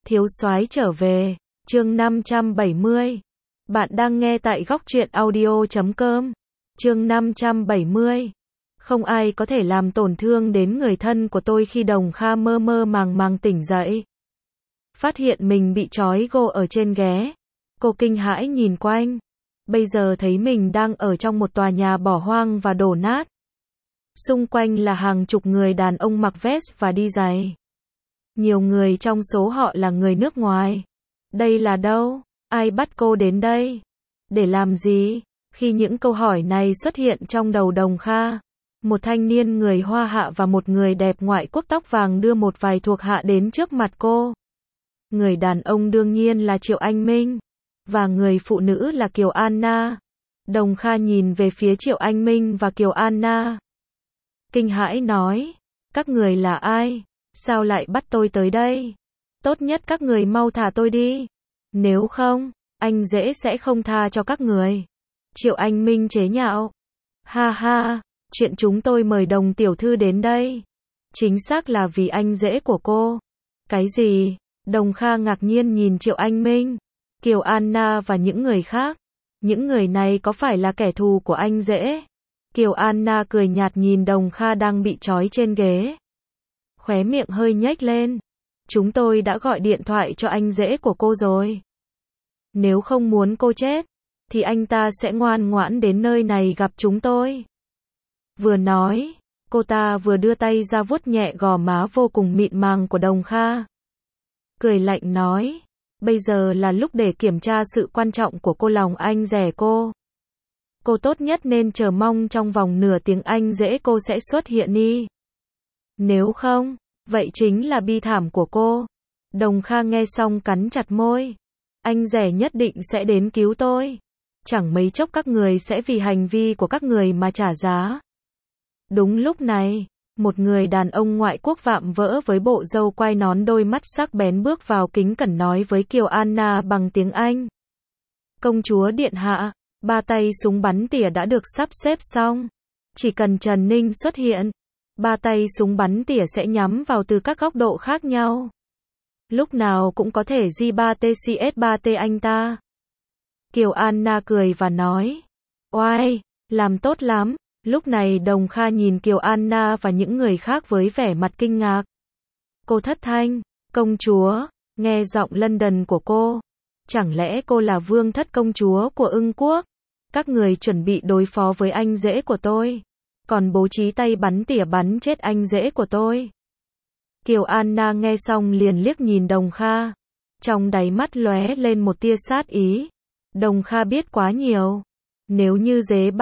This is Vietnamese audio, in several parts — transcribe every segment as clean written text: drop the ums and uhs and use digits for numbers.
Thiếu soái trở về, chương 570. Bạn đang nghe tại góc truyện audio.com. Chương 570. Không ai có thể làm tổn thương đến người thân của tôi khi Đồng Kha mơ mơ màng màng tỉnh dậy. Phát hiện mình bị trói gô ở trên ghế. Cô kinh hãi nhìn quanh. Bây giờ thấy mình đang ở trong một tòa nhà bỏ hoang và đổ nát. Xung quanh là hàng chục người đàn ông mặc vest và đi giày. Nhiều người trong số họ là người nước ngoài. Đây là đâu? Ai bắt cô đến đây? Để làm gì? Khi những câu hỏi này xuất hiện trong đầu Đồng Kha, một thanh niên người Hoa Hạ và một người đẹp ngoại quốc tóc vàng đưa một vài thuộc hạ đến trước mặt cô. Người đàn ông đương nhiên là Triệu Anh Minh, và người phụ nữ là Kiều Anna. Đồng Kha nhìn về phía Triệu Anh Minh và Kiều Anna. Kinh hãi nói, các người là ai? Sao lại bắt tôi tới đây? Tốt nhất các người mau thả tôi đi. Nếu không, anh dễ sẽ không tha cho các người. Triệu Anh Minh chế nhạo. Ha ha, chuyện chúng tôi mời Đồng tiểu thư đến đây. Chính xác là vì anh rể của cô. Cái gì? Đồng Kha ngạc nhiên nhìn Triệu Anh Minh, Kiều Anna và những người khác. Những người này có phải là kẻ thù của anh rể? Kiều Anna cười nhạt nhìn Đồng Kha đang bị trói trên ghế. Khóe miệng hơi nhếch lên. Chúng tôi đã gọi điện thoại cho anh rể của cô rồi. Nếu không muốn cô chết, thì anh ta sẽ ngoan ngoãn đến nơi này gặp chúng tôi. Vừa nói, cô ta vừa đưa tay ra vuốt nhẹ gò má vô cùng mịn màng của Đồng Kha. Cười lạnh nói, bây giờ là lúc để kiểm tra sự quan trọng của cô lòng anh rể cô. Cô tốt nhất nên chờ mong trong vòng nửa tiếng anh rể cô sẽ xuất hiện đi. Nếu không, vậy chính là bi thảm của cô. Đồng Kha nghe xong cắn chặt môi. Anh rể nhất định sẽ đến cứu tôi. Chẳng mấy chốc các người sẽ vì hành vi của các người mà trả giá. Đúng lúc này, một người đàn ông ngoại quốc vạm vỡ với bộ râu quai nón đôi mắt sắc bén bước vào kính cẩn nói với Kiều Anna bằng tiếng Anh. Công chúa điện hạ, 3 tay súng bắn tỉa đã được sắp xếp xong. Chỉ cần Trần Ninh xuất hiện, 3 tay súng bắn tỉa sẽ nhắm vào từ các góc độ khác nhau. Lúc nào cũng có thể J3TCS3T anh ta. Kiều Anna cười và nói, oai, làm tốt lắm. Lúc này Đồng Kha nhìn Kiều Anna và những người khác với vẻ mặt kinh ngạc. Cô thất thanh, công chúa, nghe giọng London của cô. Chẳng lẽ cô là vương thất công chúa của Ưng quốc? Các người chuẩn bị đối phó với anh rể của tôi, còn bố trí tay bắn tỉa bắn chết anh rể của tôi. Kiều Anna nghe xong liền liếc nhìn Đồng Kha. Trong đáy mắt lóe lên một tia sát ý. Đồng Kha biết quá nhiều. Nếu như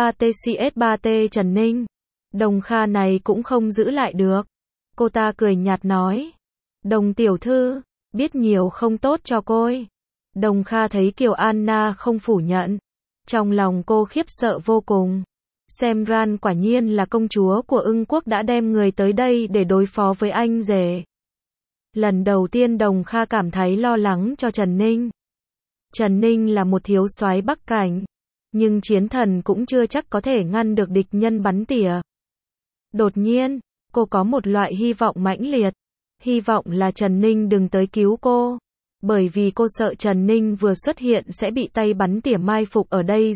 J3TCS3T Trần Ninh, Đồng Kha này cũng không giữ lại được. Cô ta cười nhạt nói, Đồng tiểu thư, biết nhiều không tốt cho cô. Đồng Kha thấy Kiều Anna không phủ nhận. Trong lòng cô khiếp sợ vô cùng. Xem Ran quả nhiên là công chúa của Ưng quốc đã đem người tới đây để đối phó với anh rể. Lần đầu tiên Đồng Kha cảm thấy lo lắng cho Trần Ninh. Trần Ninh là một thiếu soái Bắc Cảnh, nhưng chiến thần cũng chưa chắc có thể ngăn được địch nhân bắn tỉa. Đột nhiên, cô có một loại hy vọng mãnh liệt. Hy vọng là Trần Ninh đừng tới cứu cô. Bởi vì cô sợ Trần Ninh vừa xuất hiện sẽ bị tay bắn tỉa mai phục ở đây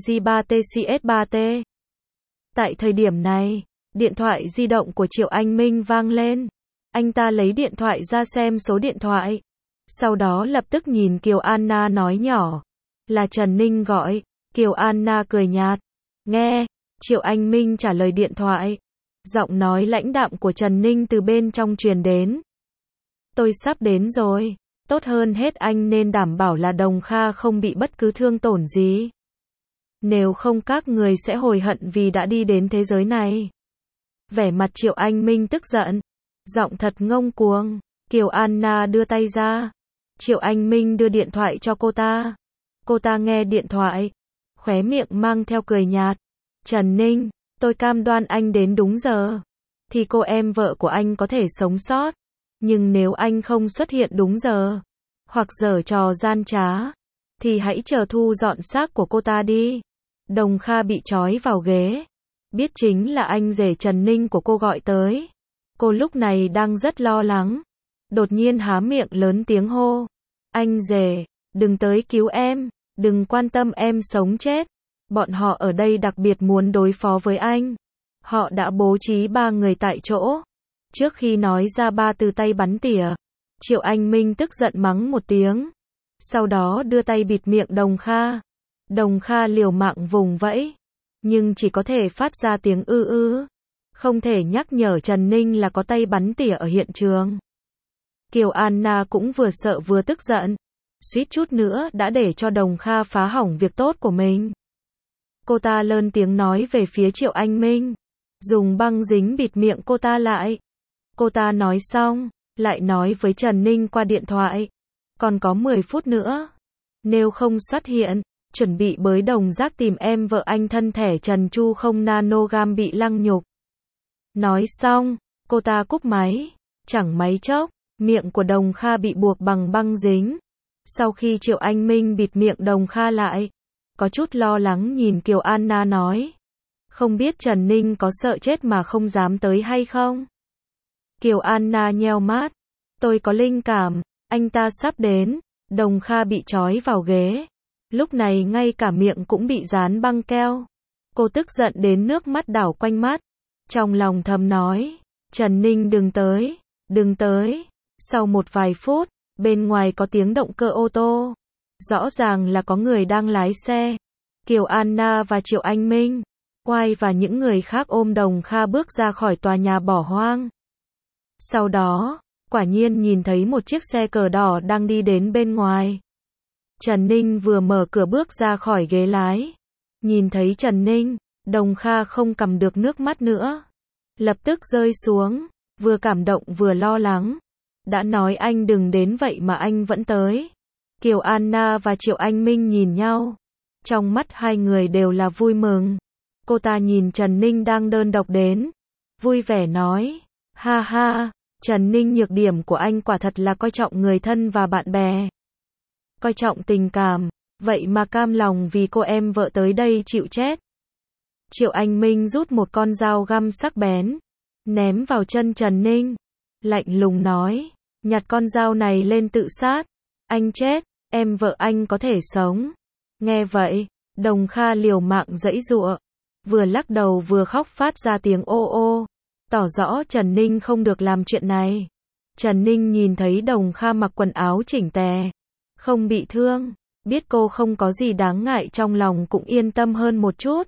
J3TCS3T. Tại thời điểm này, điện thoại di động của Triệu Anh Minh vang lên. Anh ta lấy điện thoại ra xem số điện thoại. Sau đó lập tức nhìn Kiều Anna nói nhỏ. Là Trần Ninh gọi. Kiều Anna cười nhạt. Nghe, Triệu Anh Minh trả lời điện thoại. Giọng nói lãnh đạm của Trần Ninh từ bên trong truyền đến. Tôi sắp đến rồi. Tốt hơn hết anh nên đảm bảo là Đồng Kha không bị bất cứ thương tổn gì. Nếu không các người sẽ hối hận vì đã đi đến thế giới này. Vẻ mặt Triệu Anh Minh tức giận. Giọng thật ngông cuồng. Kiều Anna đưa tay ra. Triệu Anh Minh đưa điện thoại cho cô ta. Cô ta nghe điện thoại. Khóe miệng mang theo cười nhạt. Trần Ninh, tôi cam đoan anh đến đúng giờ. Thì cô em vợ của anh có thể sống sót. Nhưng nếu anh không xuất hiện đúng giờ, hoặc giở trò gian trá, thì hãy chờ thu dọn xác của cô ta đi. Đồng Kha bị trói vào ghế. Biết chính là anh rể Trần Ninh của cô gọi tới. Cô lúc này đang rất lo lắng. Đột nhiên há miệng lớn tiếng hô. Anh rể, đừng tới cứu em, đừng quan tâm em sống chết. Bọn họ ở đây đặc biệt muốn đối phó với anh. Họ đã bố trí 3 người tại chỗ. Trước khi nói ra 3 từ tay bắn tỉa, Triệu Anh Minh tức giận mắng một tiếng. Sau đó đưa tay bịt miệng Đồng Kha. Đồng Kha liều mạng vùng vẫy, nhưng chỉ có thể phát ra tiếng ư ư. Không thể nhắc nhở Trần Ninh là có tay bắn tỉa ở hiện trường. Kiều Anna cũng vừa sợ vừa tức giận. Suýt chút nữa đã để cho Đồng Kha phá hỏng việc tốt của mình. Cô ta lớn tiếng nói về phía Triệu Anh Minh. Dùng băng dính bịt miệng cô ta lại. Cô ta nói xong, lại nói với Trần Ninh qua điện thoại. Còn có 10 phút nữa. Nếu không xuất hiện, chuẩn bị bới đồng rác tìm em vợ anh thân thể Trần Chu không nanogam bị lăng nhục. Nói xong, cô ta cúp máy. Chẳng mấy chốc, miệng của Đồng Kha bị buộc bằng băng dính. Sau khi Triệu Anh Minh bịt miệng Đồng Kha lại, có chút lo lắng nhìn Kiều Anna nói. Không biết Trần Ninh có sợ chết mà không dám tới hay không? Kiều Anna nheo mắt. Tôi có linh cảm, anh ta sắp đến. Đồng Kha bị trói vào ghế. Lúc này ngay cả miệng cũng bị dán băng keo. Cô tức giận đến nước mắt đảo quanh mắt. Trong lòng thầm nói, Trần Ninh đừng tới, đừng tới. Sau một vài phút, bên ngoài có tiếng động cơ ô tô. Rõ ràng là có người đang lái xe. Kiều Anna và Triệu Anh Minh, Oai và những người khác ôm Đồng Kha bước ra khỏi tòa nhà bỏ hoang. Sau đó, quả nhiên nhìn thấy một chiếc xe cờ đỏ đang đi đến bên ngoài. Trần Ninh vừa mở cửa bước ra khỏi ghế lái. Nhìn thấy Trần Ninh, Đồng Kha không cầm được nước mắt nữa. Lập tức rơi xuống, vừa cảm động vừa lo lắng. Đã nói anh đừng đến vậy mà anh vẫn tới. Kiều Anna và Triệu Anh Minh nhìn nhau. Trong mắt hai người đều là vui mừng. Cô ta nhìn Trần Ninh đang đơn độc đến. Vui vẻ nói. Ha ha, Trần Ninh nhược điểm của anh quả thật là coi trọng người thân và bạn bè. Coi trọng tình cảm, vậy mà cam lòng vì cô em vợ tới đây chịu chết. Triệu Anh Minh rút một con dao găm sắc bén, ném vào chân Trần Ninh. Lạnh lùng nói, nhặt con dao này lên tự sát. Anh chết, em vợ anh có thể sống. Nghe vậy, Đồng Kha liều mạng giãy giụa, vừa lắc đầu vừa khóc phát ra tiếng ô ô, tỏ rõ Trần Ninh không được làm chuyện này. Trần Ninh nhìn thấy Đồng Kha mặc quần áo chỉnh tề, không bị thương, biết cô không có gì đáng ngại trong lòng cũng yên tâm hơn một chút.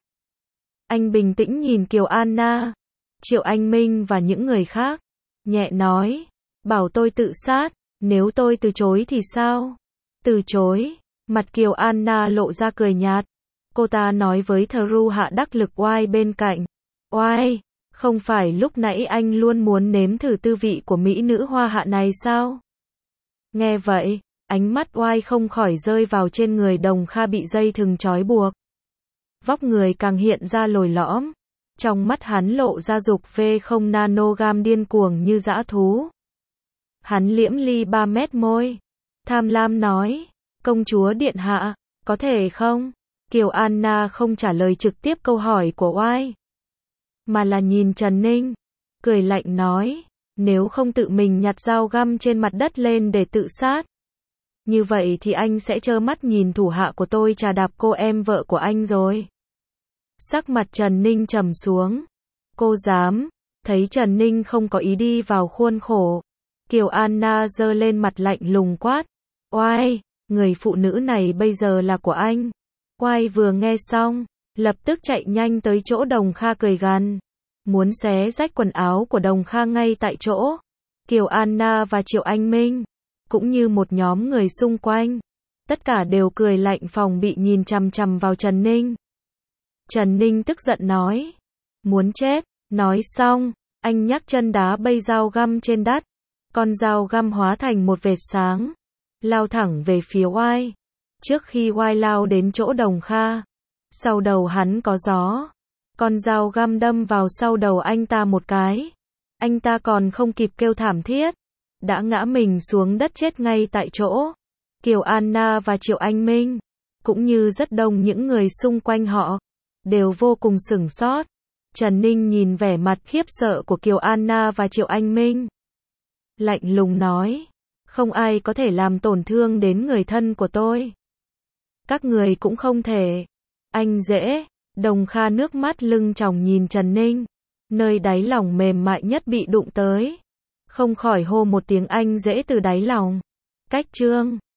Anh bình tĩnh nhìn Kiều Anna, Triệu Anh Minh và những người khác, nhẹ nói, bảo tôi tự sát, nếu tôi từ chối thì sao? Từ chối, mặt Kiều Anna lộ ra cười nhạt. Cô ta nói với Thru hạ đắc lực Oai bên cạnh, Oai, không phải lúc nãy anh luôn muốn nếm thử tư vị của mỹ nữ hoa hạ này sao? Nghe vậy, ánh mắt Oai không khỏi rơi vào trên người Đồng Kha bị dây thừng trói buộc. Vóc người càng hiện ra lồi lõm. Trong mắt hắn lộ ra dục phê không nanogam điên cuồng như dã thú. Hắn liễm ly 3 mét môi. Tham lam nói, công chúa điện hạ, có thể không? Kiều Anna không trả lời trực tiếp câu hỏi của Oai, mà là nhìn Trần Ninh, cười lạnh nói, nếu không tự mình nhặt dao găm trên mặt đất lên để tự sát, như vậy thì anh sẽ trơ mắt nhìn thủ hạ của tôi chà đạp cô em vợ của anh rồi. Sắc mặt Trần Ninh trầm xuống. Cô dám? Thấy Trần Ninh không có ý đi vào khuôn khổ, Kiều Anna giơ lên mặt lạnh lùng quát, Oai, người phụ nữ này bây giờ là của anh. Oai vừa nghe xong, lập tức chạy nhanh tới chỗ Đồng Kha cười gằn, muốn xé rách quần áo của Đồng Kha ngay tại chỗ. Kiều Anna và Triệu Anh Minh, cũng như một nhóm người xung quanh, tất cả đều cười lạnh phòng bị nhìn chằm chằm vào Trần Ninh. Trần Ninh tức giận nói, muốn chết. Nói xong, anh nhấc chân đá bay dao găm trên đất. Con dao găm hóa thành một vệt sáng, lao thẳng về phía Oai. Trước khi Oai lao đến chỗ Đồng Kha, sau đầu hắn có gió. Con dao găm đâm vào sau đầu anh ta một cái. Anh ta còn không kịp kêu thảm thiết, đã ngã mình xuống đất chết ngay tại chỗ. Kiều Anna và Triệu Anh Minh, cũng như rất đông những người xung quanh họ, đều vô cùng sửng sốt. Trần Ninh nhìn vẻ mặt khiếp sợ của Kiều Anna và Triệu Anh Minh, lạnh lùng nói, Không ai có thể làm tổn thương đến người thân của tôi. Các người cũng không thể. Anh Dễ. Đồng Kha nước mắt lưng tròng nhìn Trần Ninh. Nơi đáy lòng mềm mại nhất bị đụng tới. Không khỏi hô một tiếng anh Dễ từ đáy lòng. Cách chương